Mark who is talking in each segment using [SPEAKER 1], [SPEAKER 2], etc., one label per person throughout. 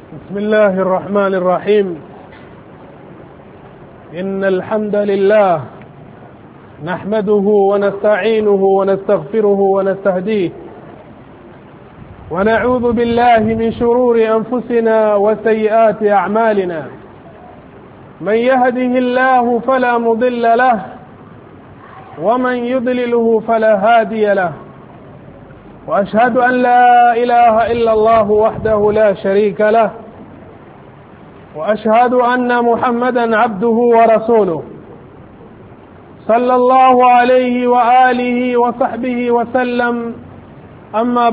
[SPEAKER 1] بسم الله الرحمن الرحيم. إن الحمد لله نحمده ونستعينه ونستغفره ونستهديه ونعوذ بالله من شرور أنفسنا وسيئات أعمالنا. من يهده الله فلا مضل له ومن يضلله فلا هادي له. وأشهد أن لا إله إلا الله وحده لا شريك له وأشهد أن محمدا عبده ورسوله صلى الله عليه وآله وصحبه وسلم. أما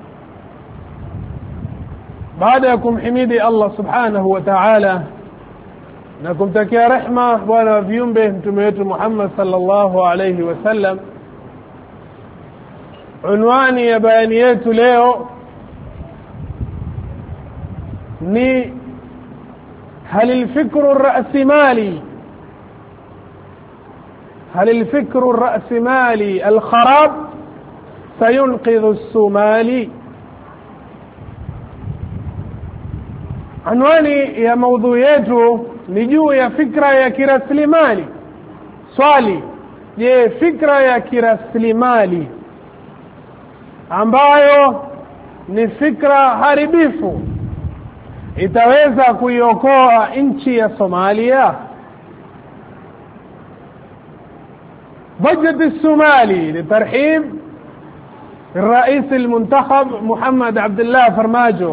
[SPEAKER 1] بعدكم حميدي الله سبحانه وتعالى نكم تكيا رحمة وانا فيهم به متميت محمد صلى الله عليه وسلم. عنواني يا بيانيات leo ni هل الفكر الرأسمالي الخراب سينقذ الصومالي. عنواني يا موضوعيته ni juu ya fikra ya kiraslimali. Swali, je, fikra ya kiraslimali ambayo ni fikra haribifu itaweza kuiokoa nchi ya Somalia? بجد الصومالي لترحيب الرئيس المنتخب محمد عبد الله فرماجو.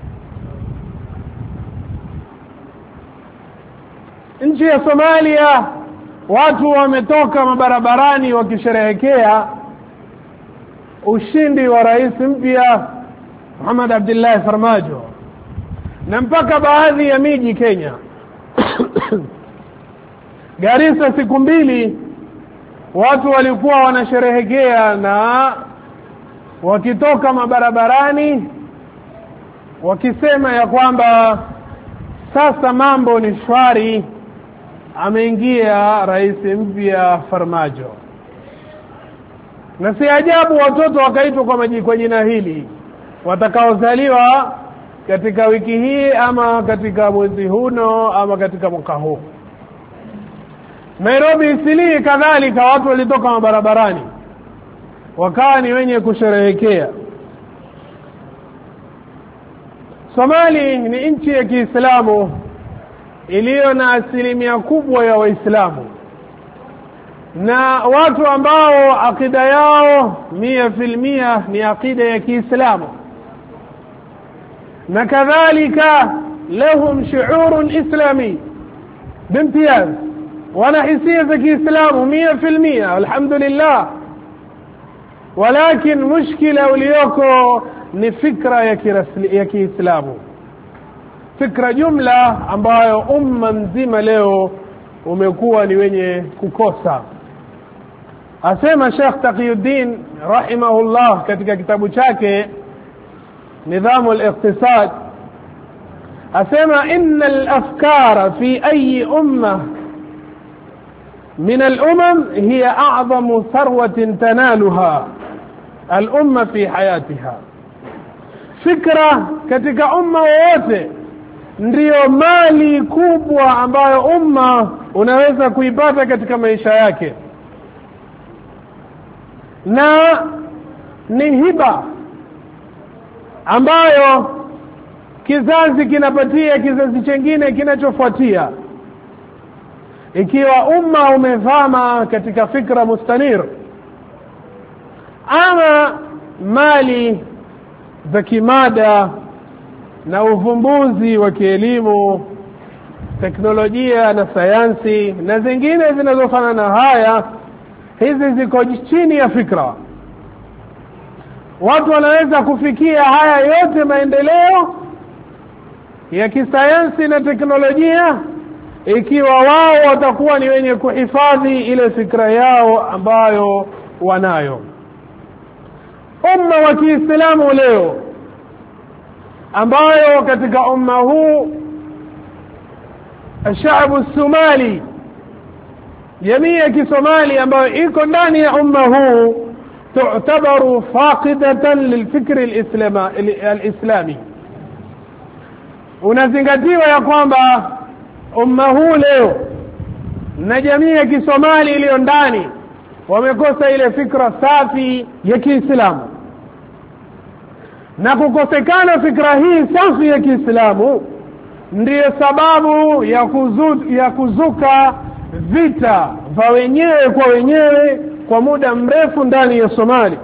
[SPEAKER 1] nchi ya Somalia watu wametoka mabarabarani wakisherehekea ushindi wa rais mpya Muhammad Abdullah Farmajo, na mpaka baadhi ya miji Kenya Garissa siku mbili watu walikuwa wanasherehekea na wakitoka mabarabarani wakisema ya kwamba sasa mambo ni shwari, ameingia rais mpya Farmajo. Na si ajabu watoto wakaitwa kwa jina hili watakaozaliwa katika wiki hii ama katika mwezi huno ama katika mwaka huu. Nairobi Isili kadhalika watu walitoka mabarabarani wakawa ni wenye kusherehekea. Somali ni nchi ya Kiislamu iliyo na asilimia kubwa ya Waislamu na watu ambao akida yao 100% ni akida ya Kiislamu, na kadhalika lahum shu'urun islami bimtiyaz, wana hisia za Kiislamu 100%, alhamdulillah. Walakin mushkila uliyoko ni fikra ya Kiislamu, fikra jumla ambayo umma nzima leo umekuwa ni wenye kukosa. Asema Sheikh Taqiyuddin rahimahullah katika kitabu chake Nidhamu al-Iqtisad, asema inna al-afkara fi ayi umma min al-umam hiya a'zamu tharwatin tanaluha al-umma fi hayatiha. Fikra katika umma wote ndiyo mali kubwa ambayo umma unaweza kuipata katika maisha yake, na ni hiba ambayo kizazi kinapatia kizazi chengine kinachofuatia. Ikiwa umma umevama katika fikra mustanir ama mali za kimada na uvumbuzi wa kielimu, teknolojia na sayansi na zingine zinazofanana haya, hizi ziko chini ya fikra. Watu wanaweza kufikia haya yote maendeleo ya kisayansi na teknolojia ikiwa wao watakuwa ni wenye kuhifadhi ile fikra yao ambayo wanayo. Umma wa Kiislamu leo ambayo katika umma huu ashabu Somali, jamii ya Kisomali ambayo iko ndani ya umma huu, تعتبر فاقدة للفكر الإسلامي. unazingatiwa ya kwamba umma huu leo na jamii ya Kisomali iliyo ndani wamekosa ile fikra safi ya Kiislamu, na kukosekana fikra hii safi ya Kiislamu ndiyo sababu ya kuzuka vita vya wenyewe kwa wenyewe kwa muda mrefu ndani ya Somali.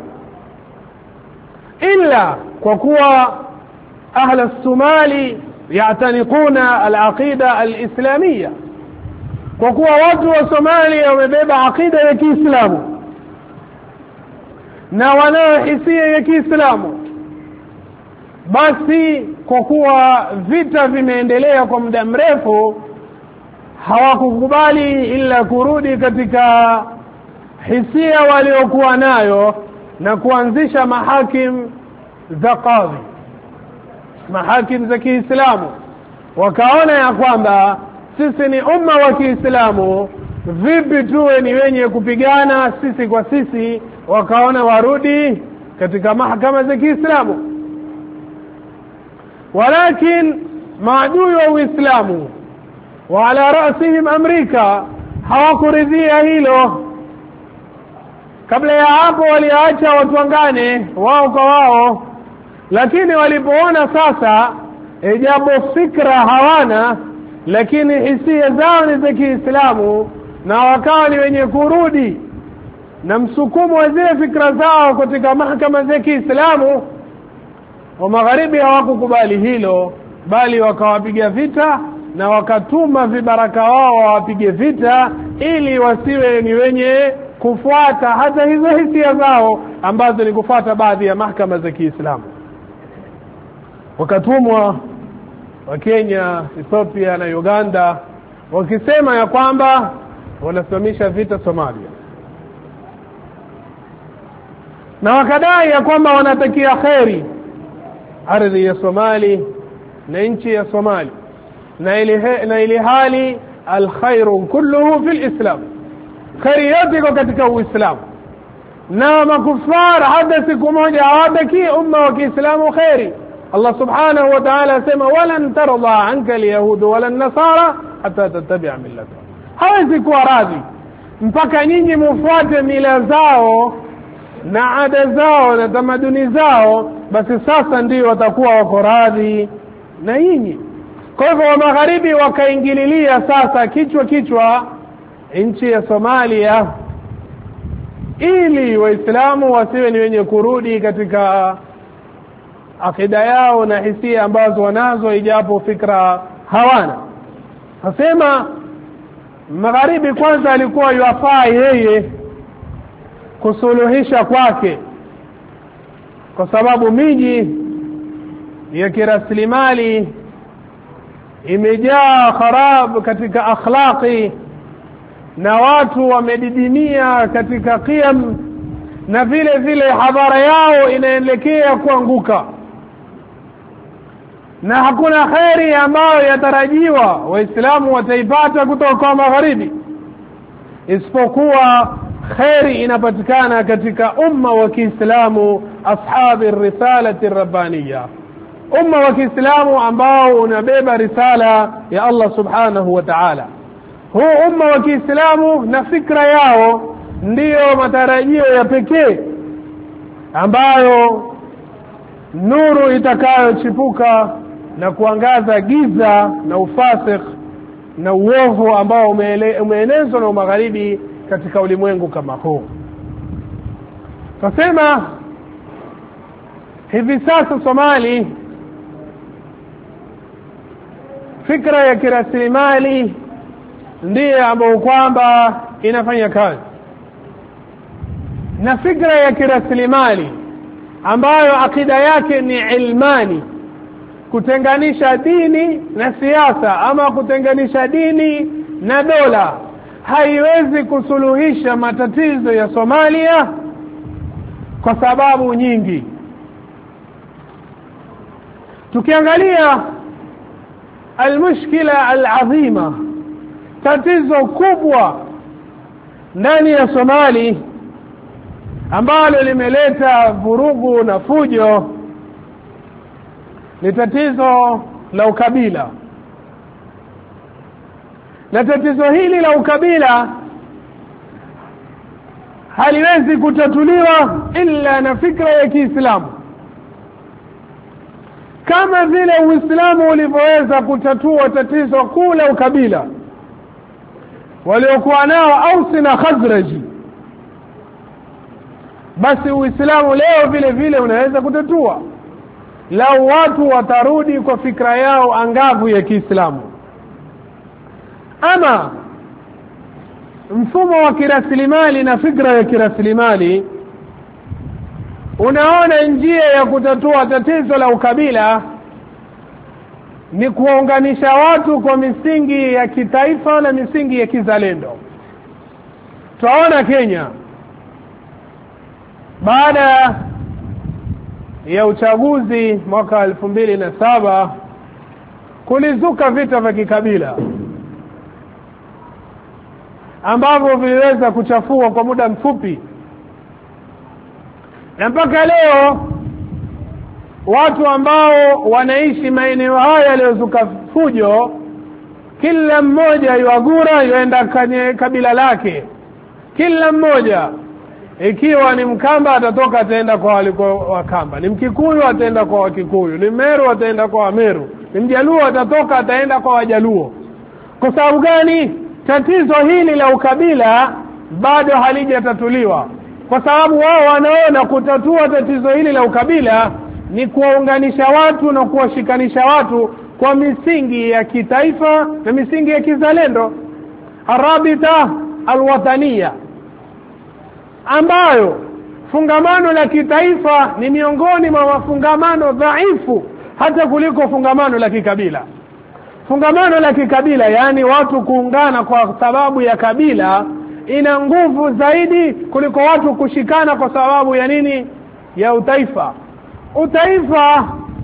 [SPEAKER 1] Ila kwa kuwa ahla Somali yatanikuna al-aqida al-islamia, kwa kuwa watu wa Somalia wamebeba aqida ya Kiislamu na wana hisia ya Kiislamu, basi kwa kuwa vita vimeendelea kwa muda mrefu hawakukubali ila kurudi katika hisia waliokuwa nayo na kuanzisha mahakim za qadhi, mahakim za Kiislamu. Wakaona ya kwamba sisi ni umma wa Kiislamu, vipi tuwe ni wenye kupigana sisi kwa sisi? Wakaona warudi katika mahakama za Kiislamu. Walakin maadui wa Uislamu wa ala rasihim Amerika hawakuridhia hilo. Kabla ya hapo waliacha watu wangane wao kwa wao, lakini walipoona sasa ijapo fikra hawana lakini hisia zao ni za Kiislamu, na wakawa ni wenye kurudi na msukumo wa zile fikra zao katika mahakama za Kiislamu, wa magharibi hawakukubali hilo, bali wakawapiga vita na wakatuma vibaraka wao wawapige vita ili wasiwe ni wenye kufuata hata hizo hisia zao ambazo ni kufuata baadhi ya mahakama za Kiislamu. Wakatumwa wa Kenya, Ethiopia na Uganda wakisema ya kwamba wanasimamisha vita Somalia, na wakadai ya kwamba wanatakia kheri ardhi ya Somali na nchi ya Somali, na ili hali alkhairu kulluhu fil Islam, kheri yote iko katika Uislamu, na makufara hata siku moja hawataki umma wa Kiislamu kheri. Allah subhanahu wa ta'ala asema walan tarda anka alyahud wala nasara hatta tattabi'a millatahum, hawezi kuwa radhi mpaka nyinyi mufuate mila zao na ada zao na tamaduni zao, basi sasa ndio watakuwa wako radhi na nyinyi. Kwa hivyo wa magharibi wakaingililia sasa kichwa nchi ya Somalia ili Waislamu wasiwe ni wenye kurudi katika akida yao na hisia ambazo wanazo ijapo fikra hawana. Nasema magharibi kwanza alikuwa yafaa yeye kusuluhisha kwake, kwa sababu miji ya kiraslimali imejaa kharab katika akhlaqi, na watu wamedidimia katika qiyam, na vile vile hadhara yao inaelekea kuanguka, na hakuna khairi ambayo yatarajiwa Waislamu wataipata kutoka kwa magharibi isipokuwa khairi inapatikana katika umma wa Kiislamu, ashabi risalati rabbaniya, umma wa Kiislamu ambao unabeba risala ya Allah subhanahu wa ta'ala. Huu umma wa Kiislamu na fikra yao ndiyo matarajio ya pekee ambayo nuru itakayochipuka na kuangaza giza na ufasik na uovu ambao umeenezwa na magharibi katika ulimwengu kama huu. Tasema hivi sasa Somali fikra ya kiraslimali ndiyo ambayo kwamba inafanya kazi, na fikra ya kiraslimali ambayo akida yake ni ilmani, kutenganisha dini na siasa ama kutenganisha dini na dola, haiwezi kusuluhisha matatizo ya Somalia kwa sababu nyingi. Tukiangalia almushkila alazima, tatizo kubwa ndani ya Somali ambalo limeleta vurugu na fujo, ni tatizo la ukabila. Na tatizo hili la ukabila haliwezi kutatuliwa ila na fikra ya Kiislamu, kama vile Uislamu ulivyoweza kutatua tatizo kuu la ukabila waliokuwa nao Aus na Khazraj. Basi Uislamu leo vile vile unaweza kutatua lau watu watarudi kwa fikra yao angavu ya Kiislamu. Ama mfumo wa kirasilimali na fikra ya kirasilimali, unaona njia ya kutatua tatizo la ukabila ni kuunganisha watu kwa misingi ya kitaifa na misingi ya kizalendo. Tunaona Kenya baada ya uchaguzi mwaka 2007 kulizuka vita vya kikabila ambavyo viliweza kuchafua kwa muda mfupi, na mpaka leo watu ambao wanaishi maeneo haya yaliyozuka fujo, kila mmoja yuagura yuenda kwenye kabila lake. Kila mmoja, ikiwa ni Mkamba atatoka ataenda kwa walikuwa Wakamba, ni Mkikuyu ataenda kwa Wakikuyu, ni Meru ataenda kwa Wameru, ni Mjaluo atatoka ataenda kwa Wajaluo. Kwa sababu gani? Tatizo hili la ukabila bado halijatatuliwa, kwa sababu wao wanaona kutatua tatizo hili la ukabila ni kuwaunganisha watu na kuwashikanisha watu kwa misingi ya kitaifa na misingi ya kizalendo, arabita alwatania, ambayo fungamano la kitaifa ni miongoni mwa mafungamano dhaifu hata kuliko fungamano la kikabila. Fungamano la kikabila, yani watu kuungana kwa sababu ya kabila, ina nguvu zaidi kuliko watu kushikana kwa sababu ya nini? Ya utaifa. Utaifa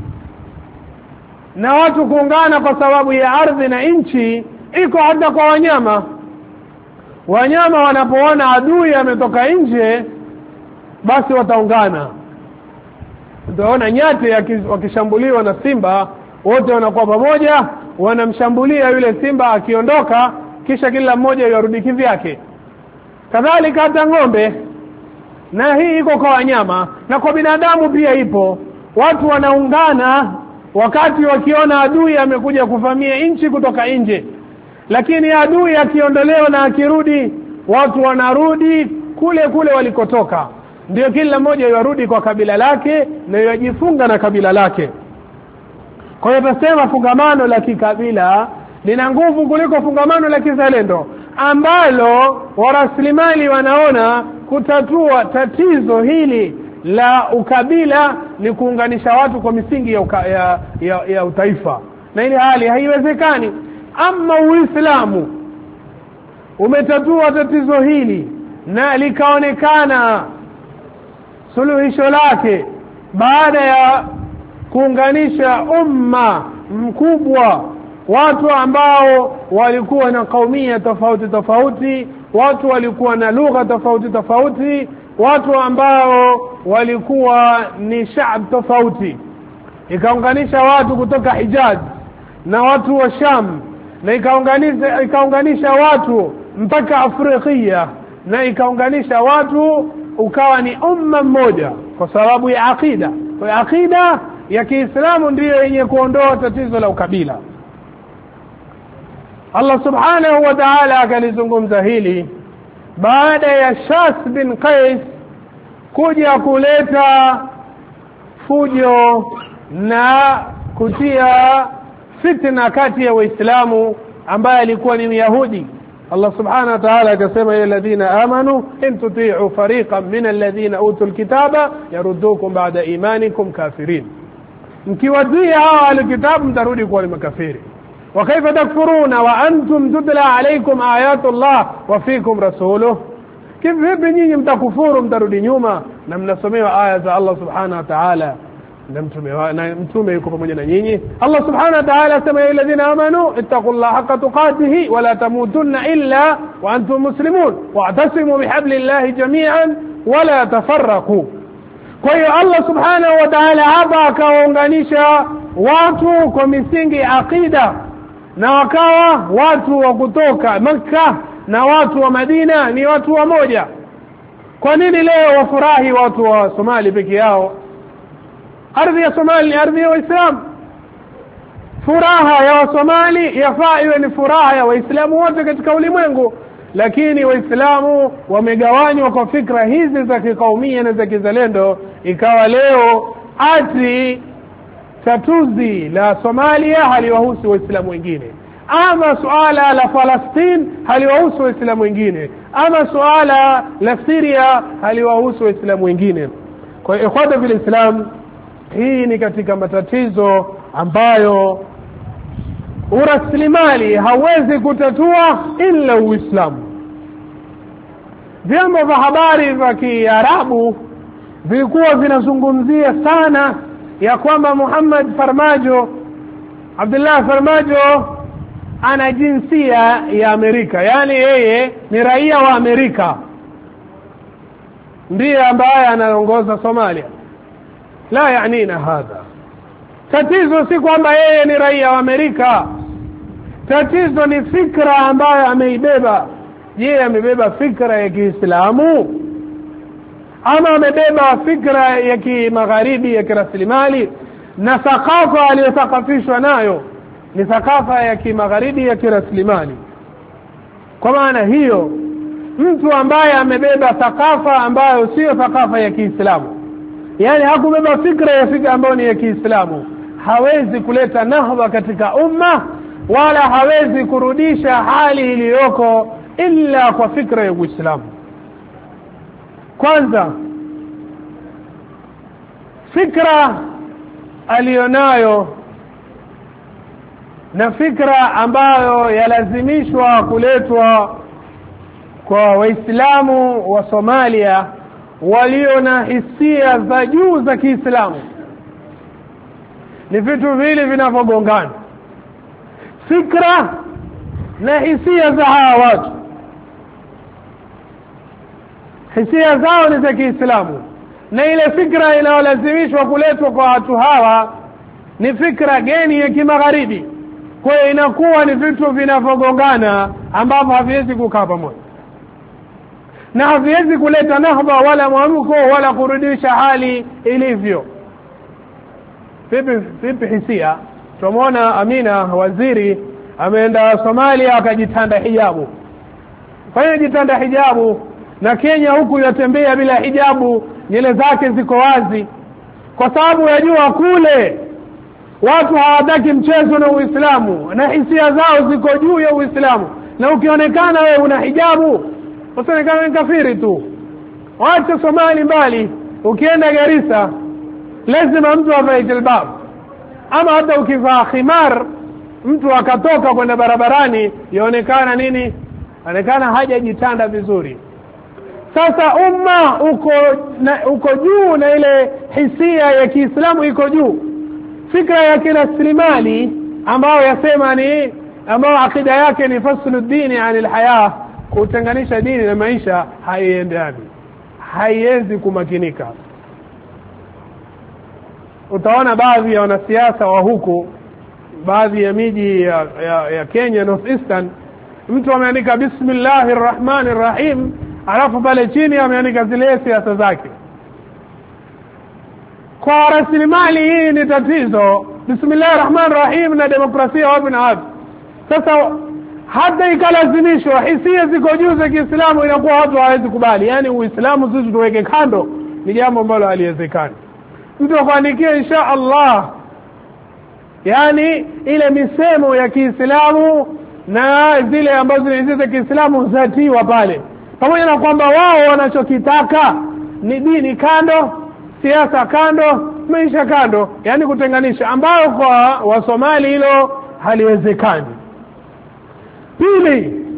[SPEAKER 1] na watu kuungana kwa sababu ya ardhi na nchi iko hata kwa wanyama. Wanyama wanapoona adui ametoka nje, basi wataungana. Utaona nyati wakishambuliwa na simba, wote wanakuwa pamoja, wanamshambulia yule simba. Akiondoka, kisha kila mmoja yarudi kivyake. Kadhalika hata ng'ombe, na hii iko kwa wanyama. Na kwa binadamu pia ipo. Watu wanaungana wakati wakiona adui amekuja kuvamia nchi kutoka nje, lakini adui akiondolewa na akirudi, watu wanarudi kule kule walikotoka. Ndio kila mmoja yarudi kwa kabila lake na yajifunga na kabila lake. Kwa hiyo tunasema fungamano la kikabila lina nguvu kuliko fungamano la kizalendo, ambalo waraslimali wanaona kutatua tatizo hili la ukabila ni kuunganisha watu kwa misingi ya utaifa, na ile hali haiwezekani. Ama Uislamu umetatua tatizo hili na likaonekana suluhisho lake baada ya kuunganisha umma mkubwa, watu ambao walikuwa na kaumia tofauti tofauti, watu walikuwa na lugha tofauti tofauti, watu ambao walikuwa ni shaab tofauti. Ikaunganisha watu kutoka Hijaz na watu wa Sham, na ikaunganisha watu mpaka Afrika, na ikaunganisha watu ukawa ni umma mmoja kwa sababu ya akida. Kwa akida ya Kiislamu ndiyo yenye kuondoa tatizo la ukabila. Allah subhanahu wa ta'ala akalizungumza hili baada ya Shas bin Qais kuja kuleta fujo na kutia fitna kati ya Waislamu ambaye alikuwa ni Myahudi. Allah subhanahu wa ta'ala akasema, ya alladhina amanu in tuti'u fariqan min alladhina utul kitaba yaruddukum ba'da imanikum kafirin. Mkiwatii hawa alkitabu mtarudi kuwa ni makafiri. Wa kaifa takfuruna wa antum tutla alaykum ayatullah wa fikum rasuluhu, kivipi nyinyi mtakufuru mtarudi nyuma na mnasomewa aya za Allah subhanahu wa ta'ala na mtume yuko pamoja na nyinyi? Allah subhanahu wa ta'ala asema, ya alladhina amanu ittaqullaha haqqa tuqatih wa la tamutunna illa wa antum muslimun wa'tasimu bihablillahi jami'an wa la tafarraqu. Kwa hiyo Allah subhanahu wa ta'ala hapa akaunganisha watu kwa misingi aqida, na wakawa watu wa kutoka Makka na watu wa Madina ni watu wa moja. Kwa nini leo wafurahi watu wa Somali peke yao? Ardhi ya Somali ni ardhi ya Waislamu. Furaha ya Wasomali yafaa iwe ni furaha ya Waislamu wote katika ulimwengu, lakini Waislamu wamegawanywa kwa fikra hizi za kikaumia na za kizalendo, ikawa leo ati tatuzi la Somalia haliwahusu Waislamu wengine, ama suala la Palestine haliwahusu Waislamu wengine, ama suala la Syria haliwahusu Waislamu wengine. Kwa ikhwata fil Islam, hii ni katika matatizo ambayo uraslimali hawezi kutatua ila Uislamu. Vyombo vya habari vya Kiarabu vilikuwa vinazungumzia sana ya kwamba Muhammad Farmajo, Abdullah Farmajo ana jinsia ya Amerika, yani yeye ni raia wa Amerika, ndiye ambaye anaongoza Somalia. La yaanina hadha. Tatizo si kwamba yeye ni raia wa Amerika, tatizo ni fikra ambayo ameibeba. Je, amebeba fikra ya Kiislamu ama amebeba fikra ya kimagharibi ya kiraslimali? Na thakafa aliyothakafishwa nayo ni thakafa ya kimagharibi ya kiraslimali. Kwa maana hiyo, mtu ambaye amebeba thakafa ambayo sio thakafa ya Kiislamu, yani hakubeba fikra ya fikra ambayo ni ya Kiislamu, hawezi kuleta nahwa katika umma, wala hawezi kurudisha hali iliyoko illa kwa fikra ya Uislamu. Kwanza, fikra alionayo na fikra ambayo yalazimishwa kuletwa kwa Waislamu wa Somalia walio na hisia za juu za Kiislamu ni vitu vile vinavyogongana. Fikra na hisia za hawa watu, hisia zao ni za Kiislamu, na ile fikra inayolazimishwa kuletwa kwa watu hawa ni fikra geni ya kimagharibi. Kwa hiyo inakuwa ni vitu vinavyogongana ambavyo haviwezi kukaa pamoja, na haviwezi kuleta nahba wala mwamko wala kurudisha hali ilivyo. Vipi hisia? Tumeona Amina waziri ameenda Somalia akajitanda hijabu. Kwa hiyo jitanda hijabu, na Kenya huku yatembea bila hijabu, nywele zake ziko wazi, kwa sababu yajua kule watu hawataki mchezo na Uislamu, na hisia zao ziko juu ya Uislamu. Na ukionekana wewe una hijabu, usionekane kafiri tu. Wacha Somali mbali, ukienda Garissa lazima mtu avae jilbab, ama hata ukivaa khimar mtu akatoka kwenda barabarani yaonekana nini? Anaonekana hajajitanda vizuri. Sasa umma uko juu, na ile hisia ya Kiislamu iko juu. Fikra ya kiraslimali ambayo yasema ni ambayo akida yake ni faslu dini anil haya, kutenganisha dini na maisha, haiendani, haiwezi kumakinika. Utaona baadhi ya wanasiasa wa huku, baadhi ya miji ya Kenya North Eastern, mtu ameandika bismillahir rahmanir rahim, alafu pale chini ameandika zile siasa zake. Kwa rasilimali hii ni tatizo. Bismillahir rahmanir rahim na demokrasia wapi na wapi? Sasa hata ikalazimishwa hisia ziko juu za Kiislamu, inakuwa watu hawezi kubali. Yani Uislamu sisi tuweke kando, ni jambo ambalo haliwezekani. Mtu akuandikia insha Allah, yani ile misemo ya Kiislamu na zile ambazo ni za Kiislamu zatiwa pale, pamoja na kwamba wao wanachokitaka ni dini kando, siasa kando, maisha kando, yani kutenganisha, ambayo kwa Wasomali hilo haliwezekani. Pili,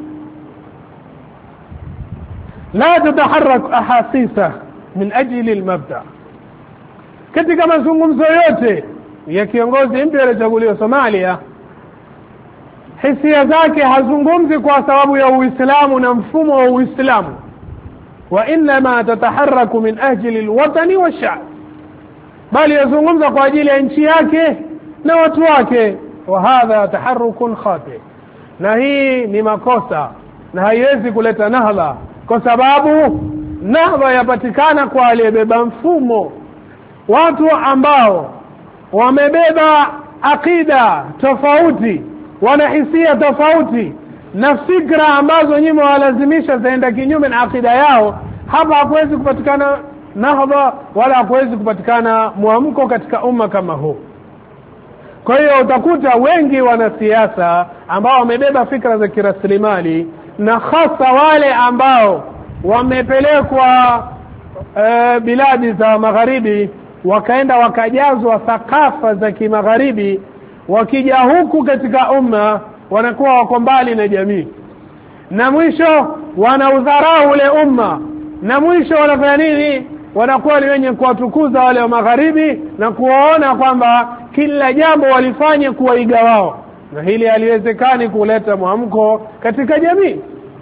[SPEAKER 1] la tataharrak ahasisa min ajli almabda. Katika mazungumzo yote ya kiongozi mpya aliyechaguliwa Somalia, hisia zake hazungumzi kwa sababu ya Uislamu na mfumo wa Uislamu, wa inma tataharraku min ajli alwatani wash'ab, bali yazungumza kwa ajili ya nchi yake na watu wake. Wa hadha taharrukun khati, na hii ni makosa na haiwezi kuleta nahdha, kwa sababu nahdha yapatikana kwa aliyebeba mfumo. Watu ambao wamebeba akida tofauti, wana hisia tofauti na fikra ambazo nyinyi walazimisha zaenda kinyume na akida yao, hapa hakuwezi kupatikana nahdha wala hakuwezi kupatikana muamko katika umma kama huu. Kwa hiyo utakuta wengi wanasiasa ambao wamebeba fikra za kiraslimali, na hasa wale ambao wamepelekwa biladi za magharibi, wakaenda wakajazwa thakafa za kimagharibi, wakija huku katika umma wanakuwa wako mbali na jamii, na mwisho wanaudharau ule umma, na mwisho wanafanya nini? Wanakuwa ni wenye kuwatukuza wale wa magharibi na kuwaona kwamba kila jambo walifanye kuwaiga wao, na hili haliwezekani kuleta mwamko katika jamii.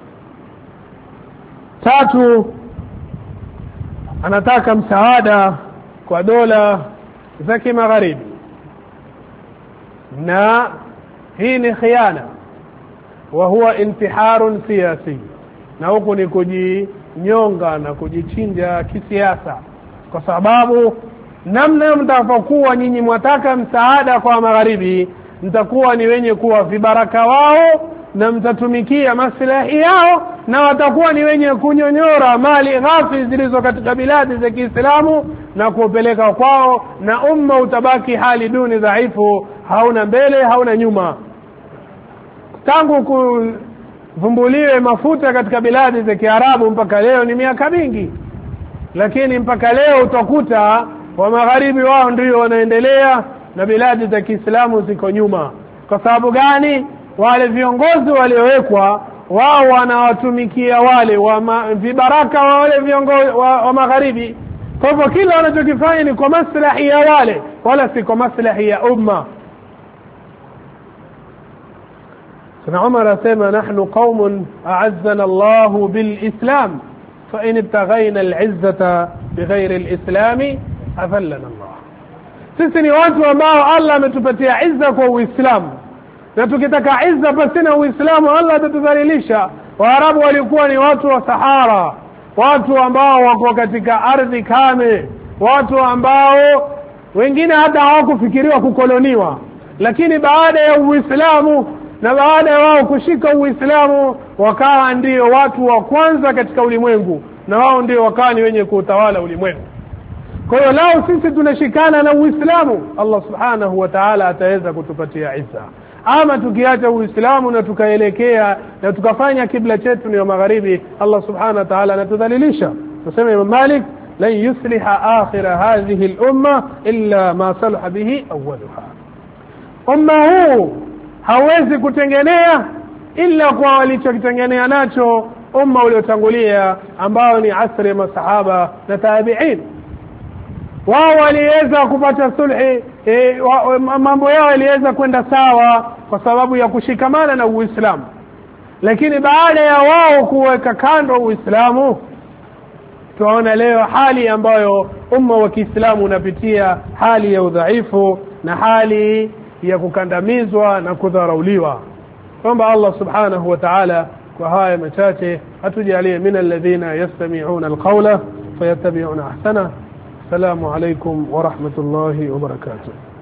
[SPEAKER 1] Tatu, anataka msaada kwa dola za kimagharibi, na hii ni khiana wa huwa intiharun siyasi, na huku ni kujinyonga na kujichinja kisiasa, kwa sababu namna mtapokuwa nyinyi mwataka msaada kwa magharibi, mtakuwa ni wenye kuwa vibaraka wao na mtatumikia maslahi yao, na watakuwa ni wenye kunyonyora mali ghafi zilizo katika biladi za Kiislamu na kupeleka kwao, na umma utabaki hali duni, dhaifu, hauna mbele hauna nyuma. Tangu kuvumbuliwe mafuta katika biladi za Kiarabu mpaka leo ni miaka mingi, lakini mpaka leo utakuta wa magharibi wao ndio wanaendelea na biladi za Kiislamu ziko nyuma. Kwa sababu gani? Wale viongozi waliowekwa wao wanawatumikia wale vibaraka wa wale viongozi wa magharibi. Kwa hivyo kila wanachokifanya ni kwa maslahi ya wale, wala si kwa maslahi ya umma. Sana Umar asema, nahnu qaumun a'azzana Allahu bil Islam, fa in ibtaghayna al-'izzata bighayri al-Islam afallana Allah. Sisi ni watu ambao Allah ametupatia izza kwa Uislamu, na tukitaka izza pasina Uislamu Allah atatudhalilisha. Waarabu walikuwa ni watu wa Sahara, watu ambao wako katika ardhi kame, watu ambao wengine hata hawakufikiriwa kukoloniwa, lakini baada ya Uislamu na baada ya wao kushika Uislamu wakawa ndio watu wa kwanza katika ulimwengu, na wao ndio wakawa ni wenye kutawala ulimwengu. Kwa hiyo lao sisi tunashikana na Uislamu, Allah subhanahu wa ta'ala ataweza kutupatia izza. Ama tukiacha Uislamu na tukaelekea na tukafanya kibla chetu ni magharibi, Allah subhanahu wa ta'ala anatudhalilisha. Tuseme Imam Malik, lan yusliha akhir hadhihi al-umma illa ma salaha bihi awwalaha. Umma huu hawezi kutengenea ila kwa walichokitengenea nacho umma uliotangulia ambao ni asri ya masahaba na tabi'in. Wao waliweza kupata sulhi, mambo yao yaliweza kwenda sawa kwa sababu ya kushikamana na Uislamu. Lakini baada ya wao kuweka kando Uislamu, tunaona leo hali ambayo umma wa Kiislamu unapitia, hali ya udhaifu na hali ya kukandamizwa na kudharauliwa. Kwamba Allah subhanahu wa ta'ala kwa haya machache atujalie min alladhina yastami'una alqawla fayattabi'una ahsana. Assalamu alaykum wa rahmatullahi wa barakatuh.